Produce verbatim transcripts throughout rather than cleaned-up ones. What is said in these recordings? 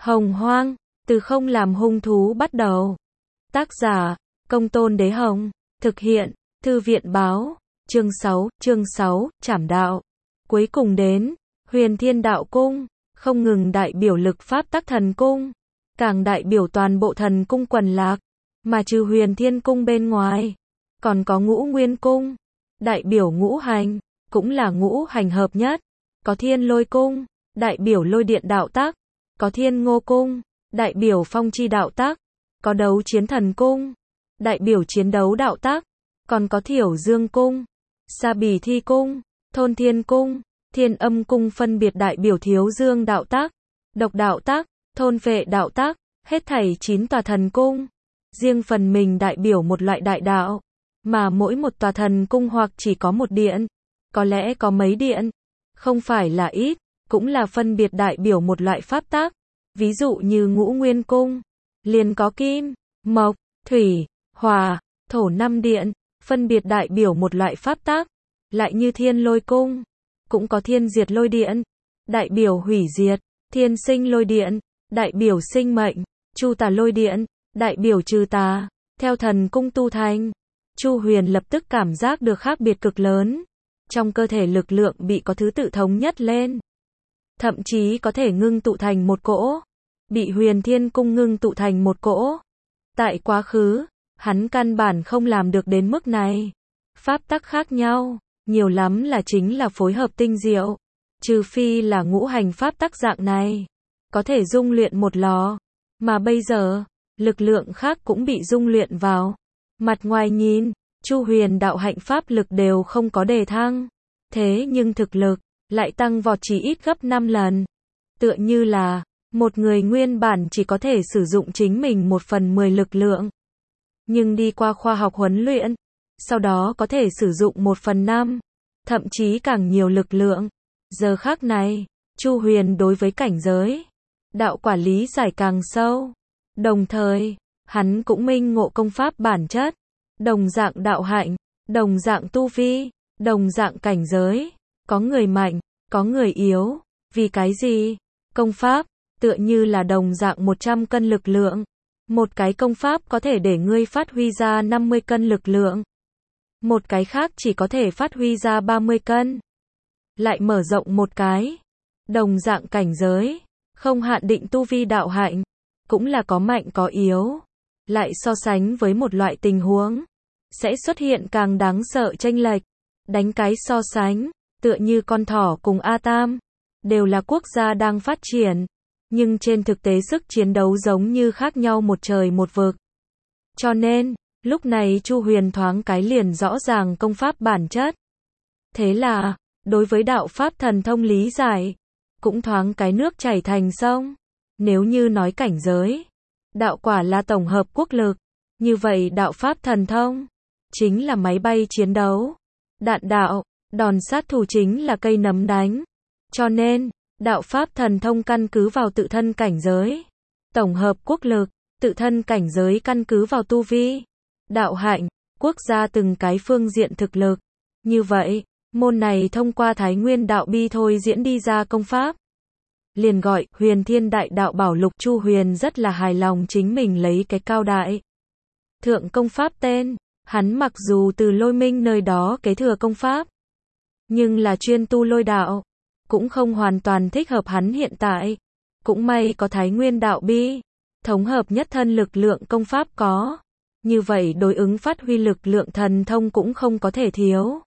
Hồng Hoang, từ không làm hung thú bắt đầu. Tác giả, Công Tôn Đế Hồng. Thực hiện, Thư viện Báo. Chương sáu, chương sáu, Trảm đạo. Cuối cùng đến, Huyền Thiên Đạo Cung, không ngừng đại biểu lực pháp tắc thần cung, càng đại biểu toàn bộ thần cung quần lạc, mà trừ Huyền Thiên Cung bên ngoài, còn có Ngũ Nguyên Cung, đại biểu ngũ hành, cũng là ngũ hành hợp nhất, có Thiên Lôi Cung, đại biểu lôi điện đạo tác, có Thiên Ngô Cung, đại biểu phong chi đạo tác, có Đấu Chiến Thần Cung, đại biểu chiến đấu đạo tác, còn có Thiểu Dương Cung, Sa Bì Thi Cung, Thôn Thiên Cung, Thiên Âm Cung phân biệt đại biểu Thiếu Dương đạo tác, Độc đạo tác, Thôn Phệ đạo tác, hết thảy chín tòa thần cung, riêng phần mình đại biểu một loại đại đạo, mà mỗi một tòa thần cung hoặc chỉ có một điện, có lẽ có mấy điện, không phải là ít, cũng là phân biệt đại biểu một loại pháp tác, ví dụ như Ngũ Nguyên Cung, liền có kim, mộc, thủy, hỏa, thổ năm điện, phân biệt đại biểu một loại pháp tác, lại như Thiên Lôi Cung, cũng có Thiên Diệt Lôi Điện, đại biểu hủy diệt, Thiên Sinh Lôi Điện, đại biểu sinh mệnh, Chu Tà Lôi Điện, đại biểu trừ tà, theo thần cung tu thành. Chu Huyền lập tức cảm giác được khác biệt cực lớn, trong cơ thể lực lượng bị có thứ tự thống nhất lên, thậm chí có thể ngưng tụ thành một cỗ, bị Huyền Thiên Cung ngưng tụ thành một cỗ. Tại quá khứ, hắn căn bản không làm được đến mức này. Pháp tắc khác nhau, nhiều lắm là chính là phối hợp tinh diệu, trừ phi là ngũ hành pháp tắc dạng này, có thể dung luyện một lò, mà bây giờ, lực lượng khác cũng bị dung luyện vào. Mặt ngoài nhìn, Chu Huyền đạo hạnh pháp lực đều không có đề thăng, thế nhưng thực lực lại tăng vọt chỉ ít gấp năm lần. Tựa như là một người nguyên bản chỉ có thể sử dụng chính mình một phần mười lực lượng, nhưng đi qua khoa học huấn luyện, sau đó có thể sử dụng một phần năm, thậm chí càng nhiều lực lượng. Giờ khắc này, Chu Huyền đối với cảnh giới đạo quả lý giải càng sâu, đồng thời, hắn cũng minh ngộ công pháp bản chất, đồng dạng đạo hạnh, đồng dạng tu vi, đồng dạng cảnh giới, có người mạnh, có người yếu, vì cái gì? Công pháp, tựa như là đồng dạng một trăm cân lực lượng, một cái công pháp có thể để ngươi phát huy ra năm mươi cân lực lượng, một cái khác chỉ có thể phát huy ra ba mươi cân. Lại mở rộng một cái, đồng dạng cảnh giới, không hạn định tu vi đạo hạnh, cũng là có mạnh có yếu. Lại so sánh với một loại tình huống, sẽ xuất hiện càng đáng sợ chênh lệch. Đánh cái so sánh, tựa như con thỏ cùng A Tam, đều là quốc gia đang phát triển, nhưng trên thực tế sức chiến đấu giống như khác nhau một trời một vực. Cho nên, lúc này Chu Huyền thoáng cái liền rõ ràng công pháp bản chất. Thế là, đối với đạo pháp thần thông lý giải, cũng thoáng cái nước chảy thành sông. Nếu như nói cảnh giới, đạo quả là tổng hợp quốc lực, như vậy đạo pháp thần thông, chính là máy bay chiến đấu, đạn đạo, đòn sát thủ chính là cây nấm đánh. Cho nên, đạo pháp thần thông căn cứ vào tự thân cảnh giới, tổng hợp quốc lực, tự thân cảnh giới căn cứ vào tu vi, đạo hạnh, quốc gia từng cái phương diện thực lực. Như vậy, môn này thông qua Thái Nguyên đạo bi thôi diễn đi ra công pháp, liền gọi Huyền Thiên Đại Đạo Bảo Lục. Chu Huyền rất là hài lòng chính mình lấy cái cao đại thượng công pháp tên, hắn mặc dù từ Lôi Minh nơi đó kế thừa công pháp, nhưng là chuyên tu lôi đạo, cũng không hoàn toàn thích hợp hắn hiện tại. Cũng may có Thái Nguyên đạo bi, thống hợp nhất thân lực lượng công pháp có, như vậy đối ứng phát huy lực lượng thần thông cũng không có thể thiếu.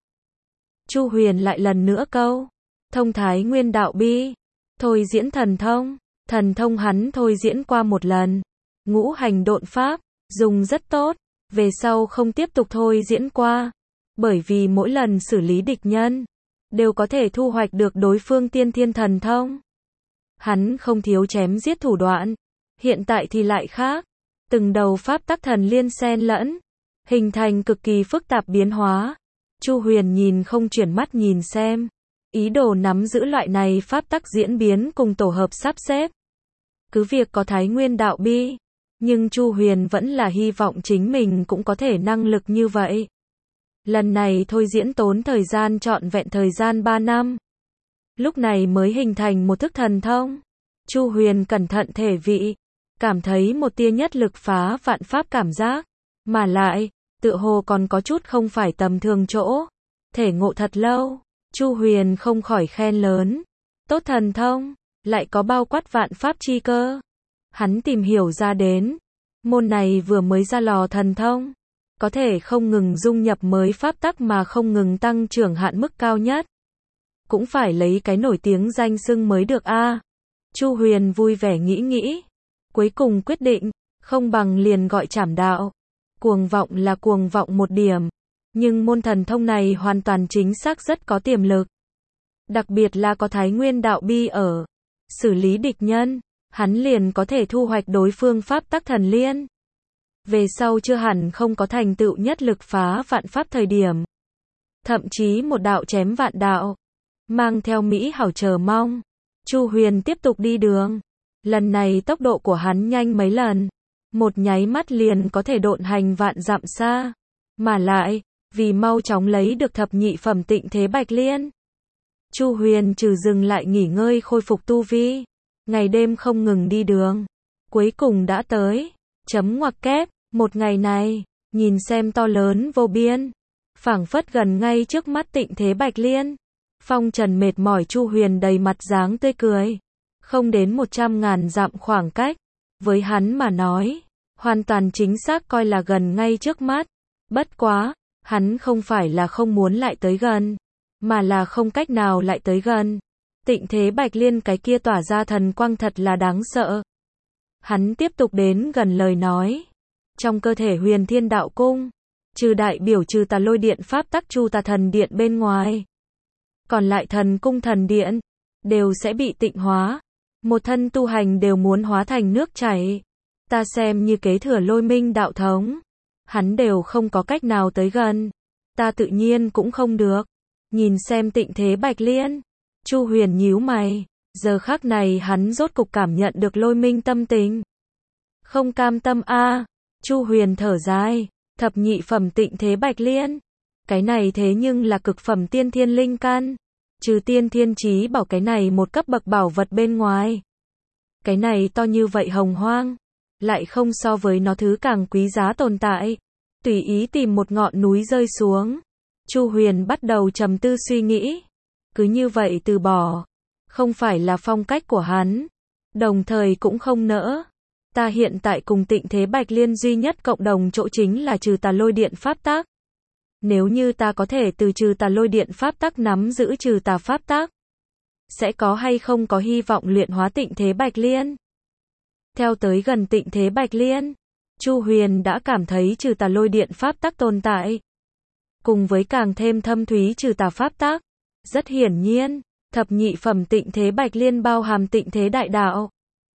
Chu Huyền lại lần nữa câu thông Thái Nguyên đạo bi, thôi diễn thần thông, thần thông hắn thôi diễn qua một lần, ngũ hành độn pháp, dùng rất tốt, về sau không tiếp tục thôi diễn qua, bởi vì mỗi lần xử lý địch nhân, đều có thể thu hoạch được đối phương tiên thiên thần thông. Hắn không thiếu chém giết thủ đoạn, hiện tại thì lại khác, từng đầu pháp tắc thần liên xen lẫn, hình thành cực kỳ phức tạp biến hóa. Chu Huyền nhìn không chuyển mắt nhìn xem, ý đồ nắm giữ loại này pháp tắc diễn biến cùng tổ hợp sắp xếp. Cứ việc có Thái Nguyên đạo bi, nhưng Chu Huyền vẫn là hy vọng chính mình cũng có thể năng lực như vậy. Lần này thôi diễn tốn thời gian trọn vẹn thời gian ba năm. Lúc này mới hình thành một thức thần thông. Chu Huyền cẩn thận thể vị, cảm thấy một tia nhất lực phá vạn pháp cảm giác, mà lại, tựa hồ còn có chút không phải tầm thường chỗ, thể ngộ thật lâu, Chu Huyền không khỏi khen lớn, tốt thần thông, lại có bao quát vạn pháp chi cơ. Hắn tìm hiểu ra đến, môn này vừa mới ra lò thần thông, có thể không ngừng dung nhập mới pháp tắc mà không ngừng tăng trưởng hạn mức cao nhất. Cũng phải lấy cái nổi tiếng danh xưng mới được a. À. Chu Huyền vui vẻ nghĩ nghĩ, cuối cùng quyết định, không bằng liền gọi trảm đạo. Cuồng vọng là cuồng vọng một điểm, nhưng môn thần thông này hoàn toàn chính xác rất có tiềm lực. Đặc biệt là có Thái Nguyên đạo bi ở, xử lý địch nhân, hắn liền có thể thu hoạch đối phương pháp tắc thần liên. Về sau chưa hẳn không có thành tựu nhất lực phá vạn pháp thời điểm. Thậm chí một đạo chém vạn đạo, mang theo mỹ hảo chờ mong. Chu Huyền tiếp tục đi đường. Lần này tốc độ của hắn nhanh mấy lần. Một nháy mắt liền có thể độn hành vạn dặm xa. Mà lại, vì mau chóng lấy được thập nhị phẩm tịnh thế bạch liên. Chu Huyền trừ dừng lại nghỉ ngơi khôi phục tu vi. Ngày đêm không ngừng đi đường. Cuối cùng đã tới. Chấm ngoặc kép. Một ngày này, nhìn xem to lớn vô biên. Phảng phất gần ngay trước mắt tịnh thế bạch liên. Phong trần mệt mỏi Chu Huyền đầy mặt dáng tươi cười. Không đến một trăm ngàn dặm khoảng cách. Với hắn mà nói, hoàn toàn chính xác coi là gần ngay trước mắt. Bất quá, hắn không phải là không muốn lại tới gần, mà là không cách nào lại tới gần. Tịnh thế bạch liên cái kia tỏa ra thần quang thật là đáng sợ. Hắn tiếp tục đến gần lời nói. Trong cơ thể Huyền Thiên Đạo Cung, trừ đại biểu trừ tà lôi điện pháp tắc chu tà thần điện bên ngoài, còn lại thần cung thần điện, đều sẽ bị tịnh hóa. Một thân tu hành đều muốn hóa thành nước chảy. Ta xem như kế thừa lôi minh đạo thống. Hắn đều không có cách nào tới gần. Ta tự nhiên cũng không được. Nhìn xem tịnh thế bạch liên. Chu Huyền nhíu mày. Giờ khắc này hắn rốt cục cảm nhận được lôi minh tâm tình. Không cam tâm a. À. Chu Huyền thở dài. Thập nhị phẩm tịnh thế bạch liên. Cái này thế nhưng là cực phẩm tiên thiên linh căn. Trừ tiên thiên chí bảo cái này một cấp bậc bảo vật bên ngoài. Cái này to như vậy hồng hoang. Lại không so với nó thứ càng quý giá tồn tại. Tùy ý tìm một ngọn núi rơi xuống. Chu Huyền bắt đầu trầm tư suy nghĩ. Cứ như vậy từ bỏ. Không phải là phong cách của hắn. Đồng thời cũng không nỡ. Ta hiện tại cùng tịnh thế bạch liên duy nhất cộng đồng chỗ chính là trừ tà lôi điện pháp tắc. Nếu như ta có thể từ trừ tà lôi điện pháp tắc nắm giữ trừ tà pháp tắc, sẽ có hay không có hy vọng luyện hóa tịnh thế bạch liên. Theo tới gần tịnh thế bạch liên, Chu Huyền đã cảm thấy trừ tà lôi điện pháp tắc tồn tại. Cùng với càng thêm thâm thúy trừ tà pháp tắc. Rất hiển nhiên, thập nhị phẩm tịnh thế bạch liên bao hàm tịnh thế đại đạo.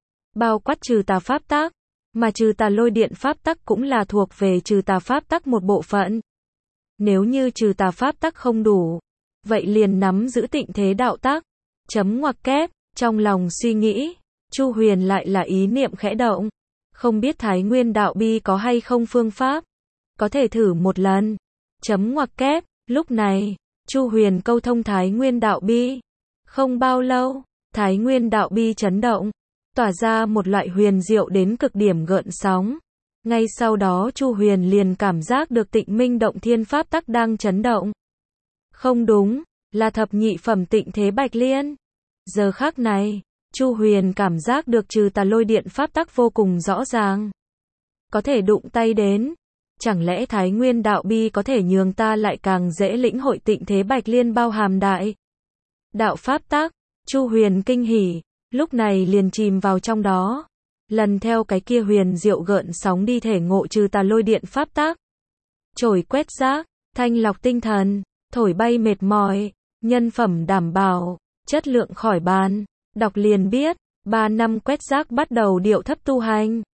Bao quát trừ tà pháp tắc, mà trừ tà lôi điện pháp tắc cũng là thuộc về trừ tà pháp tắc một bộ phận. Nếu như trừ tà pháp tắc không đủ, vậy liền nắm giữ tịnh thế đạo tắc. Chấm ngoặc kép, trong lòng suy nghĩ, Chu Huyền lại là ý niệm khẽ động. Không biết Thái Nguyên đạo bi có hay không phương pháp. Có thể thử một lần. Chấm ngoặc kép, lúc này, Chu Huyền câu thông Thái Nguyên đạo bi. Không bao lâu, Thái Nguyên đạo bi chấn động, tỏa ra một loại huyền diệu đến cực điểm gợn sóng. Ngay sau đó Chu Huyền liền cảm giác được tịnh minh động thiên pháp tắc đang chấn động. Không đúng, là thập nhị phẩm tịnh thế bạch liên. Giờ khắc này, Chu Huyền cảm giác được trừ tà lôi điện pháp tắc vô cùng rõ ràng. Có thể đụng tay đến. Chẳng lẽ Thái Nguyên đạo bi có thể nhường ta lại càng dễ lĩnh hội tịnh thế bạch liên bao hàm đại đạo pháp tắc. Chu Huyền kinh hỉ, lúc này liền chìm vào trong đó. Lần theo cái kia huyền diệu gợn sóng đi thể ngộ trừ tà lôi điện pháp tắc. Trồi quét rác, thanh lọc tinh thần, thổi bay mệt mỏi, nhân phẩm đảm bảo, chất lượng khỏi bàn. Đọc liền biết, ba năm quét rác bắt đầu điệu thấp tu hành.